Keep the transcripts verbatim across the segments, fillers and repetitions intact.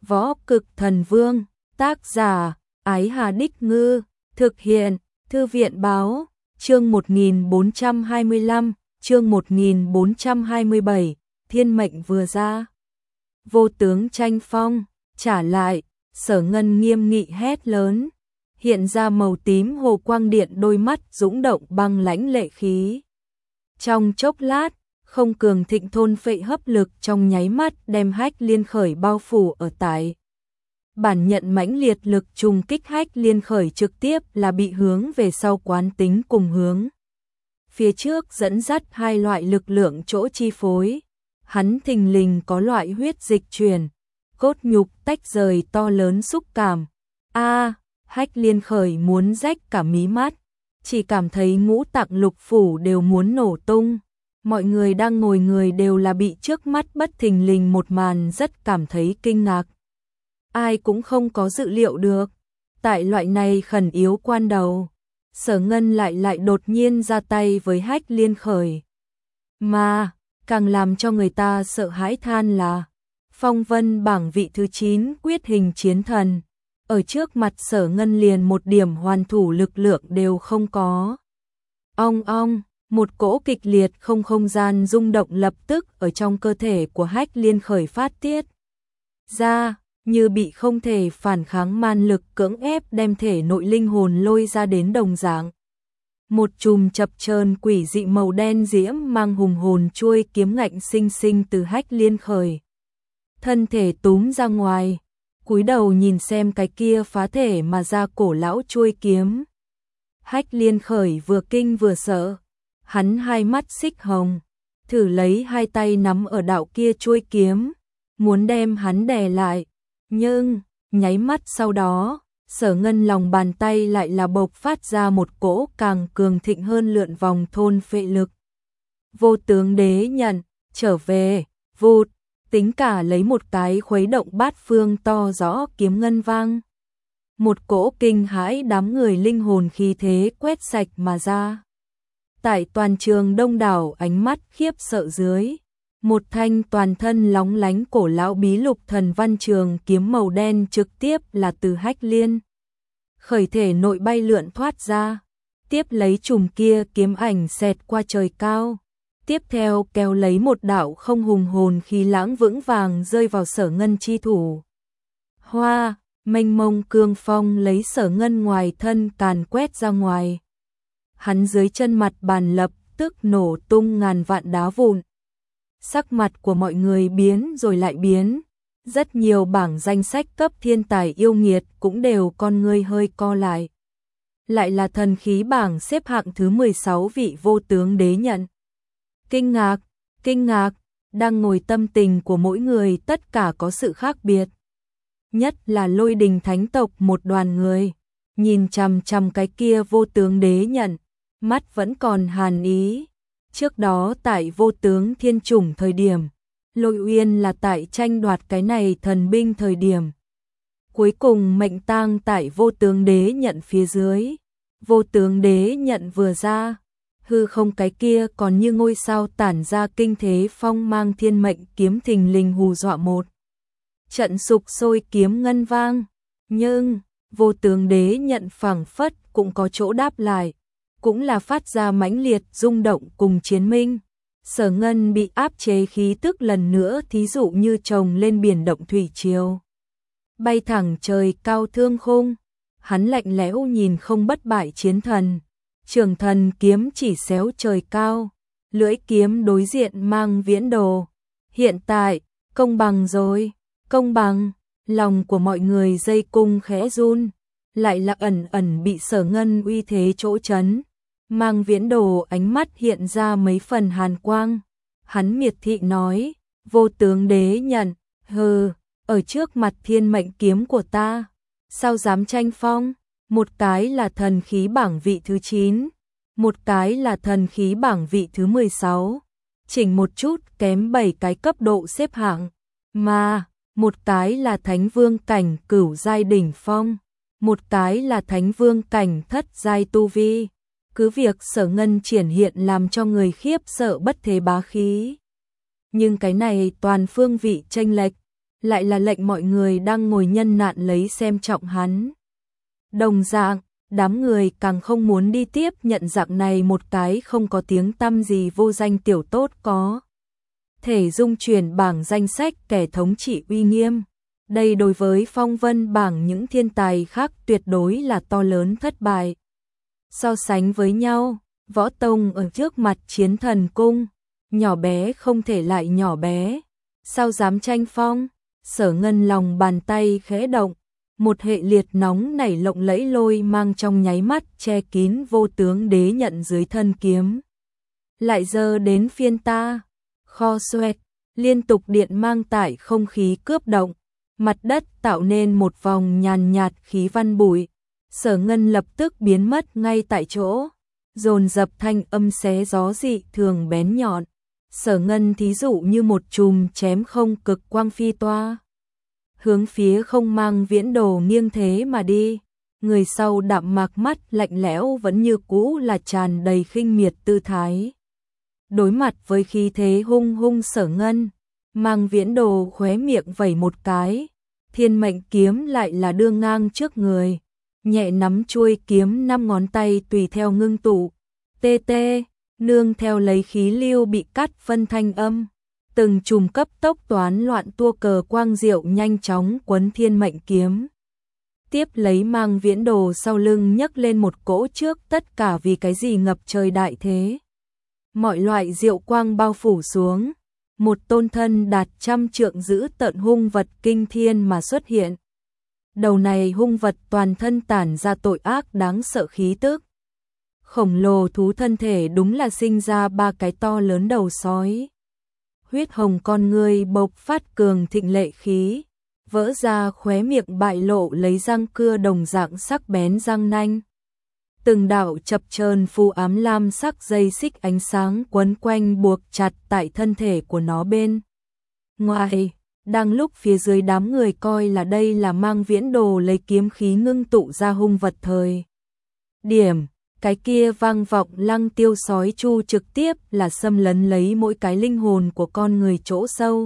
Võ Cực Thần Vương, tác giả, Ái Hà Đích Ngư, thực hiện, Thư viện Báo, chương một nghìn bốn trăm hai mươi lăm, chương một nghìn bốn trăm hai mươi bảy, thiên mệnh vừa ra. Vô tướng tranh phong, trả lại, Sở Ngân nghiêm nghị hét lớn, hiện ra màu tím hồ quang điện đôi mắt dũng động băng lãnh lệ khí. Trong chốc lát, không cường thịnh thôn phệ hấp lực trong nháy mắt đem Hách Liên Khởi bao phủ ở tại. Bản nhận mãnh liệt lực trùng kích Hách Liên Khởi trực tiếp là bị hướng về sau quán tính cùng hướng. Phía trước dẫn dắt hai loại lực lượng chỗ chi phối, hắn thình lình có loại huyết dịch truyền, cốt nhục tách rời to lớn xúc cảm. A, Hách Liên Khởi muốn rách cả mí mắt, chỉ cảm thấy ngũ tạng lục phủ đều muốn nổ tung. Mọi người đang ngồi người đều là bị trước mắt bất thình lình một màn rất cảm thấy kinh ngạc. Ai cũng không có dự liệu được, tại loại này khẩn yếu quan đầu, Sở Ngân lại lại đột nhiên ra tay với Hách Liên Khởi. Mà, càng làm cho người ta sợ hãi than là, phong vân bảng vị thứ chín quyết hình chiến thần, ở trước mặt Sở Ngân liền một điểm hoàn thủ lực lượng đều không có. Ong ong, một cỗ kịch liệt không không gian rung động lập tức ở trong cơ thể của Hách Liên Khởi phát tiết ra, như bị không thể phản kháng man lực cưỡng ép đem thể nội linh hồn lôi ra đến đồng dạng. Một chùm chập chờn quỷ dị màu đen diễm mang hùng hồn chuôi kiếm ngạnh sinh sinh từ Hách Liên Khởi thân thể túm ra ngoài, cúi đầu nhìn xem cái kia phá thể mà ra cổ lão chuôi kiếm. Hách Liên Khởi vừa kinh vừa sợ, hắn hai mắt xích hồng, thử lấy hai tay nắm ở đạo kia chuôi kiếm, muốn đem hắn đè lại, nhưng nháy mắt sau đó, Sở Ngân lòng bàn tay lại là bộc phát ra một cỗ càng cường thịnh hơn lượn vòng thôn phệ lực. Vô tướng đế nhận, trở về, vụt, tính cả lấy một cái khuấy động bát phương to rõ kiếm ngân vang. Một cỗ kinh hãi đám người linh hồn khí thế quét sạch mà ra. Tại toàn trường đông đảo ánh mắt khiếp sợ dưới, một thanh toàn thân lóng lánh cổ lão bí lục thần văn trường kiếm màu đen trực tiếp là từ Hách Liên Khởi thể nội bay lượn thoát ra, tiếp lấy chùm kia kiếm ảnh xẹt qua trời cao, tiếp theo kéo lấy một đạo không hùng hồn khí lãng vững vàng rơi vào Sở Ngân chi thủ. Hoa, mênh mông cương phong lấy Sở Ngân ngoài thân càn quét ra ngoài. Hắn dưới chân mặt bàn lập tức nổ tung ngàn vạn đá vụn. Sắc mặt của mọi người biến rồi lại biến, rất nhiều bảng danh sách cấp thiên tài yêu nghiệt cũng đều con ngươi hơi co lại. Lại là thần khí bảng xếp hạng thứ mười sáu vị vô tướng đế nhận. Kinh ngạc, kinh ngạc, đang ngồi tâm tình của mỗi người tất cả có sự khác biệt. Nhất là Lôi Đình Thánh tộc một đoàn người, nhìn chằm chằm cái kia vô tướng đế nhận, mắt vẫn còn hàn ý. Trước đó tại vô tướng thiên chủng thời điểm, Lôi Uyên là tại tranh đoạt cái này thần binh thời điểm. Cuối cùng mệnh tang tại vô tướng đế nhận phía dưới. Vô tướng đế nhận vừa ra, hư không cái kia còn như ngôi sao tản ra kinh thế phong mang thiên mệnh kiếm thình lình hù dọa một trận sục sôi kiếm ngân vang. Nhưng vô tướng đế nhận phảng phất cũng có chỗ đáp lại, cũng là phát ra mãnh liệt rung động cùng chiến minh. Sở Ngân bị áp chế khí tức lần nữa thí dụ như trồng lên biển động thủy triều, bay thẳng trời cao thương khung. Hắn lạnh lẽo nhìn không bất bại chiến thần, trường thần kiếm chỉ xéo trời cao, lưỡi kiếm đối diện mang viễn đồ. Hiện tại, công bằng rồi, công bằng. Lòng của mọi người dây cung khẽ run, lại là ẩn ẩn bị Sở Ngân uy thế chỗ chấn. Mang viễn đồ ánh mắt hiện ra mấy phần hàn quang. Hắn miệt thị nói, vô tướng đế nhận, hừ, ở trước mặt thiên mệnh kiếm của ta, sao dám tranh phong? Một cái là thần khí bảng vị thứ chín, một cái là thần khí bảng vị thứ mười sáu, chỉnh một chút kém bảy cái cấp độ xếp hạng. Mà, một cái là thánh vương cảnh cửu giai đỉnh phong, một cái là thánh vương cảnh thất giai tu vi. Cứ việc Sở Ngân triển hiện làm cho người khiếp sợ bất thế bá khí. Nhưng cái này toàn phương vị chênh lệch, lại là lệnh mọi người đang ngồi nhân nạn lấy xem trọng hắn. Đồng dạng, đám người càng không muốn đi tiếp nhận dạng này một cái không có tiếng tăm gì vô danh tiểu tốt có thể dung chuyển bảng danh sách kẻ thống trị uy nghiêm. Đây đối với phong vân bảng những thiên tài khác tuyệt đối là to lớn thất bại. So sánh với nhau, Võ Tông ở trước mặt Chiến Thần Cung, nhỏ bé không thể lại nhỏ bé. Sao dám tranh phong? Sở Ngân lòng bàn tay khẽ động, một hệ liệt nóng nảy lộng lẫy lôi mang trong nháy mắt che kín vô tướng đế nhận dưới thân kiếm. Lại giờ đến phiên ta, kho xoẹt, liên tục điện mang tại không khí cướp động, mặt đất tạo nên một vòng nhàn nhạt khí văn bụi. Sở Ngân lập tức biến mất ngay tại chỗ, dồn dập thanh âm xé gió dị thường bén nhọn. Sở Ngân thí dụ như một chùm chém không cực quang phi toa, hướng phía Không Mang Viễn Đồ nghiêng thế mà đi. Người sau đạm mạc mắt lạnh lẽo vẫn như cũ là tràn đầy khinh miệt tư thái. Đối mặt với khí thế hung hung Sở Ngân, Mang Viễn Đồ khóe miệng vẩy một cái, thiên mệnh kiếm lại là đưa ngang trước người, nhẹ nắm chuôi kiếm, năm ngón tay tùy theo ngưng tụ, tê tê, nương theo lấy khí lưu bị cắt phân thanh âm, từng chùm cấp tốc toán loạn tua cờ quang diệu nhanh chóng quấn thiên mệnh kiếm. Tiếp lấy Mang Viễn Đồ sau lưng nhấc lên một cỗ trước tất cả vì cái gì ngập trời đại thế. Mọi loại diệu quang bao phủ xuống, một tôn thân đạt trăm trượng giữ tợn hung vật kinh thiên mà xuất hiện. Đầu này hung vật toàn thân tản ra tội ác đáng sợ khí tức. Khổng lồ thú thân thể đúng là sinh ra ba cái to lớn đầu sói. Huyết hồng con người bộc phát cường thịnh lệ khí, vỡ ra khóe miệng bại lộ lấy răng cưa đồng dạng sắc bén răng nanh. Từng đạo chập chờn phù ám lam sắc dây xích ánh sáng quấn quanh buộc chặt tại thân thể của nó bên ngoài. Đang lúc phía dưới đám người coi là đây là Mang Viễn Đồ lấy kiếm khí ngưng tụ ra hung vật thời điểm, cái kia vang vọng lăng tiêu sói chu trực tiếp là xâm lấn lấy mỗi cái linh hồn của con người chỗ sâu.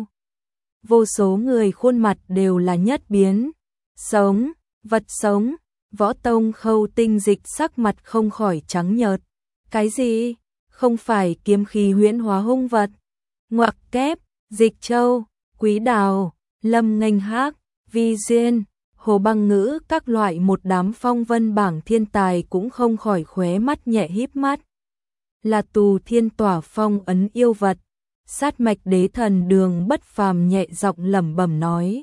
Vô số người khuôn mặt đều là nhất biến. Sống, vật sống. Võ Tông Khâu Tinh Dịch sắc mặt không khỏi trắng nhợt. Cái gì? Không phải kiếm khí huyễn hóa hung vật? Ngoặc kép, Dịch Châu, Quý Đào, Lâm Nghênh Hác, Vi Duyên, Hồ Băng Ngữ, các loại một đám phong vân bảng thiên tài cũng không khỏi khóe mắt nhẹ híp mắt. Là Tù Thiên Tỏa phong ấn yêu vật. Sát mạch đế thần Đường Bất Phàm nhẹ giọng lẩm bẩm nói.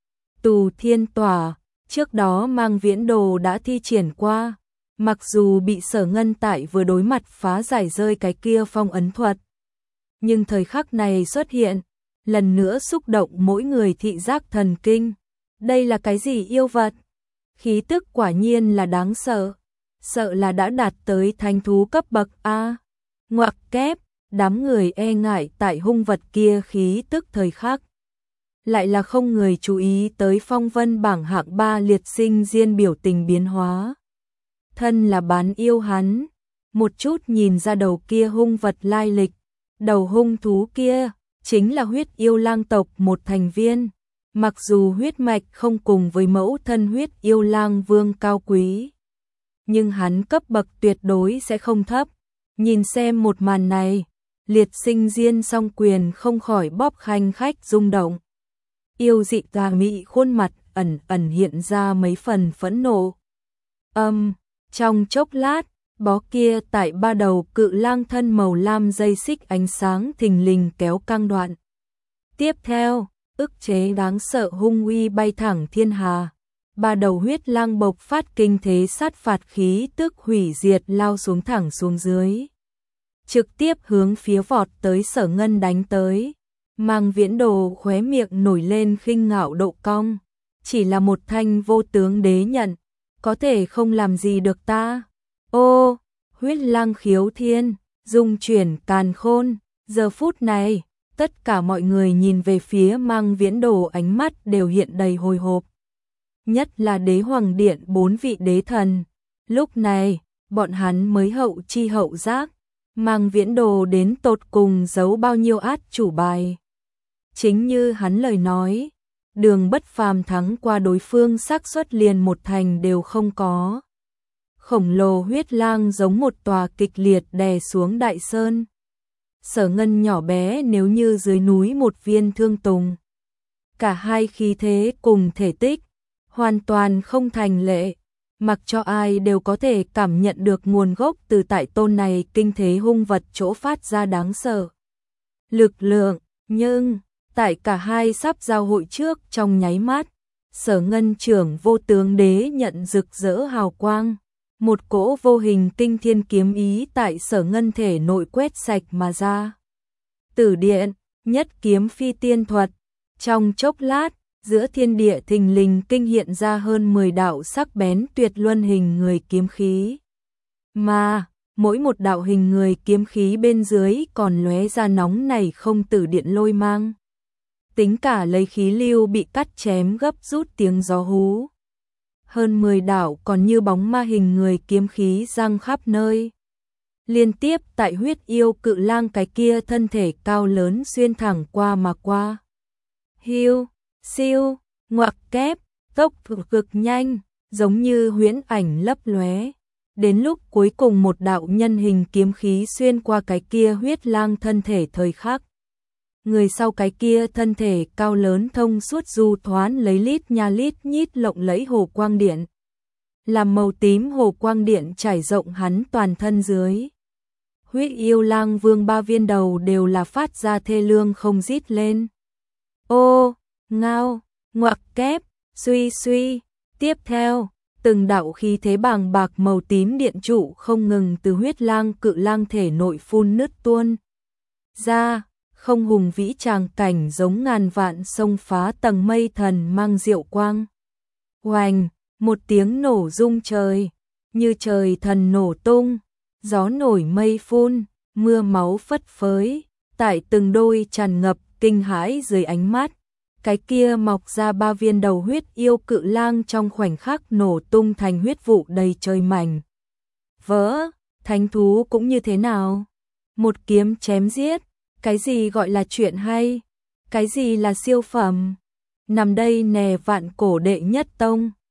Tù Thiên Tỏa, trước đó Mang Viễn Đồ đã thi triển qua, mặc dù bị Sở Ngân tại vừa đối mặt phá giải rơi cái kia phong ấn thuật. Nhưng thời khắc này xuất hiện, lần nữa xúc động mỗi người thị giác thần kinh. Đây là cái gì yêu vật? Khí tức quả nhiên là đáng sợ. Sợ là đã đạt tới thánh thú cấp bậc A. Ngoặc kép, đám người e ngại tại hung vật kia khí tức thời khắc. Lại là không người chú ý tới phong vân bảng hạng ba liệt sinh diên biểu tình biến hóa. Thân là bán yêu hắn, một chút nhìn ra đầu kia hung vật lai lịch. Đầu hung thú kia chính là huyết yêu lang tộc một thành viên. Mặc dù huyết mạch không cùng với mẫu thân huyết yêu lang vương cao quý, nhưng hắn cấp bậc tuyệt đối sẽ không thấp. Nhìn xem một màn này, liệt sinh diên song quyền không khỏi bóp khanh khách rung động. Yêu dị tà mị khuôn mặt ẩn ẩn hiện ra mấy phần phẫn nộ. Âm, trong chốc lát, bó kia tại ba đầu cự lang thân màu lam dây xích ánh sáng thình lình kéo căng đoạn. Tiếp theo, ức chế đáng sợ hung uy bay thẳng thiên hà. Ba đầu huyết lang bộc phát kinh thế sát phạt khí tức hủy diệt lao xuống thẳng xuống dưới. Trực tiếp hướng phía vọt tới Sở Ngân đánh tới. Mang Viễn Đồ khóe miệng nổi lên khinh ngạo độ cong. Chỉ là một thanh vô tướng đế nhận, có thể không làm gì được ta. Ô, huyết lang khiếu thiên, dung chuyển càn khôn. Giờ phút này, tất cả mọi người nhìn về phía Mang Viễn Đồ ánh mắt đều hiện đầy hồi hộp. Nhất là đế hoàng điện bốn vị đế thần. Lúc này, bọn hắn mới hậu chi hậu giác. Mang Viễn Đồ đến tột cùng giấu bao nhiêu át chủ bài. Chính như hắn lời nói, Đường Bất Phàm thắng qua đối phương xác suất liền một thành đều không có. Khổng lồ huyết lang giống một tòa kịch liệt đè xuống đại sơn. Sở Ngân nhỏ bé nếu như dưới núi một viên thương tùng. Cả hai khí thế cùng thể tích, hoàn toàn không thành lệ, mặc cho ai đều có thể cảm nhận được nguồn gốc từ tại tôn này kinh thế hung vật chỗ phát ra đáng sợ. Lực lượng, nhưng, tại cả hai sắp giao hội trước trong nháy mắt, Sở Ngân trưởng vô tướng đế nhận rực rỡ hào quang. Một cỗ vô hình kinh thiên kiếm ý tại Sở Ngân thể nội quét sạch mà ra. Tử điện, nhất kiếm phi tiên thuật. Trong chốc lát, giữa thiên địa thình lình kinh hiện ra hơn mười đạo sắc bén tuyệt luân hình người kiếm khí. Mà, mỗi một đạo hình người kiếm khí bên dưới còn lóe ra nóng nảy không tử điện lôi mang. Tính cả lấy khí lưu bị cắt chém gấp rút tiếng gió hú. Hơn mười đạo còn như bóng ma hình người kiếm khí giăng khắp nơi. Liên tiếp tại huyết yêu cự lang cái kia thân thể cao lớn xuyên thẳng qua mà qua. Hiu, siêu, ngoặc kép, tốc cực nhanh, giống như huyễn ảnh lấp lóe. Đến lúc cuối cùng một đạo nhân hình kiếm khí xuyên qua cái kia huyết lang thân thể thời khắc. Người sau cái kia thân thể cao lớn thông suốt du thoán lấy lít nha lít nhít lộng lẫy hồ quang điện. Làm màu tím hồ quang điện trải rộng hắn toàn thân dưới. Huyết yêu lang vương ba viên đầu đều là phát ra thê lương không rít lên. Ô, ngao, ngoặc kép, suy suy, tiếp theo, từng đạo khí thế bàng bạc màu tím điện trụ không ngừng từ huyết lang cự lang thể nội phun nứt tuôn ra, không hùng vĩ tràng cảnh giống ngàn vạn sông phá tầng mây thần mang diệu quang. Oành, một tiếng nổ rung trời, như trời thần nổ tung, gió nổi mây phun, mưa máu phất phới, tại từng đôi tràn ngập kinh hãi dưới ánh mắt. Cái kia mọc ra ba viên đầu huyết yêu cự lang trong khoảnh khắc nổ tung thành huyết vụ đầy trời mảnh. Vỡ, thánh thú cũng như thế nào? Một kiếm chém giết, cái gì gọi là chuyện hay? Cái gì là siêu phẩm? Nằm đây nè vạn cổ đệ nhất tông.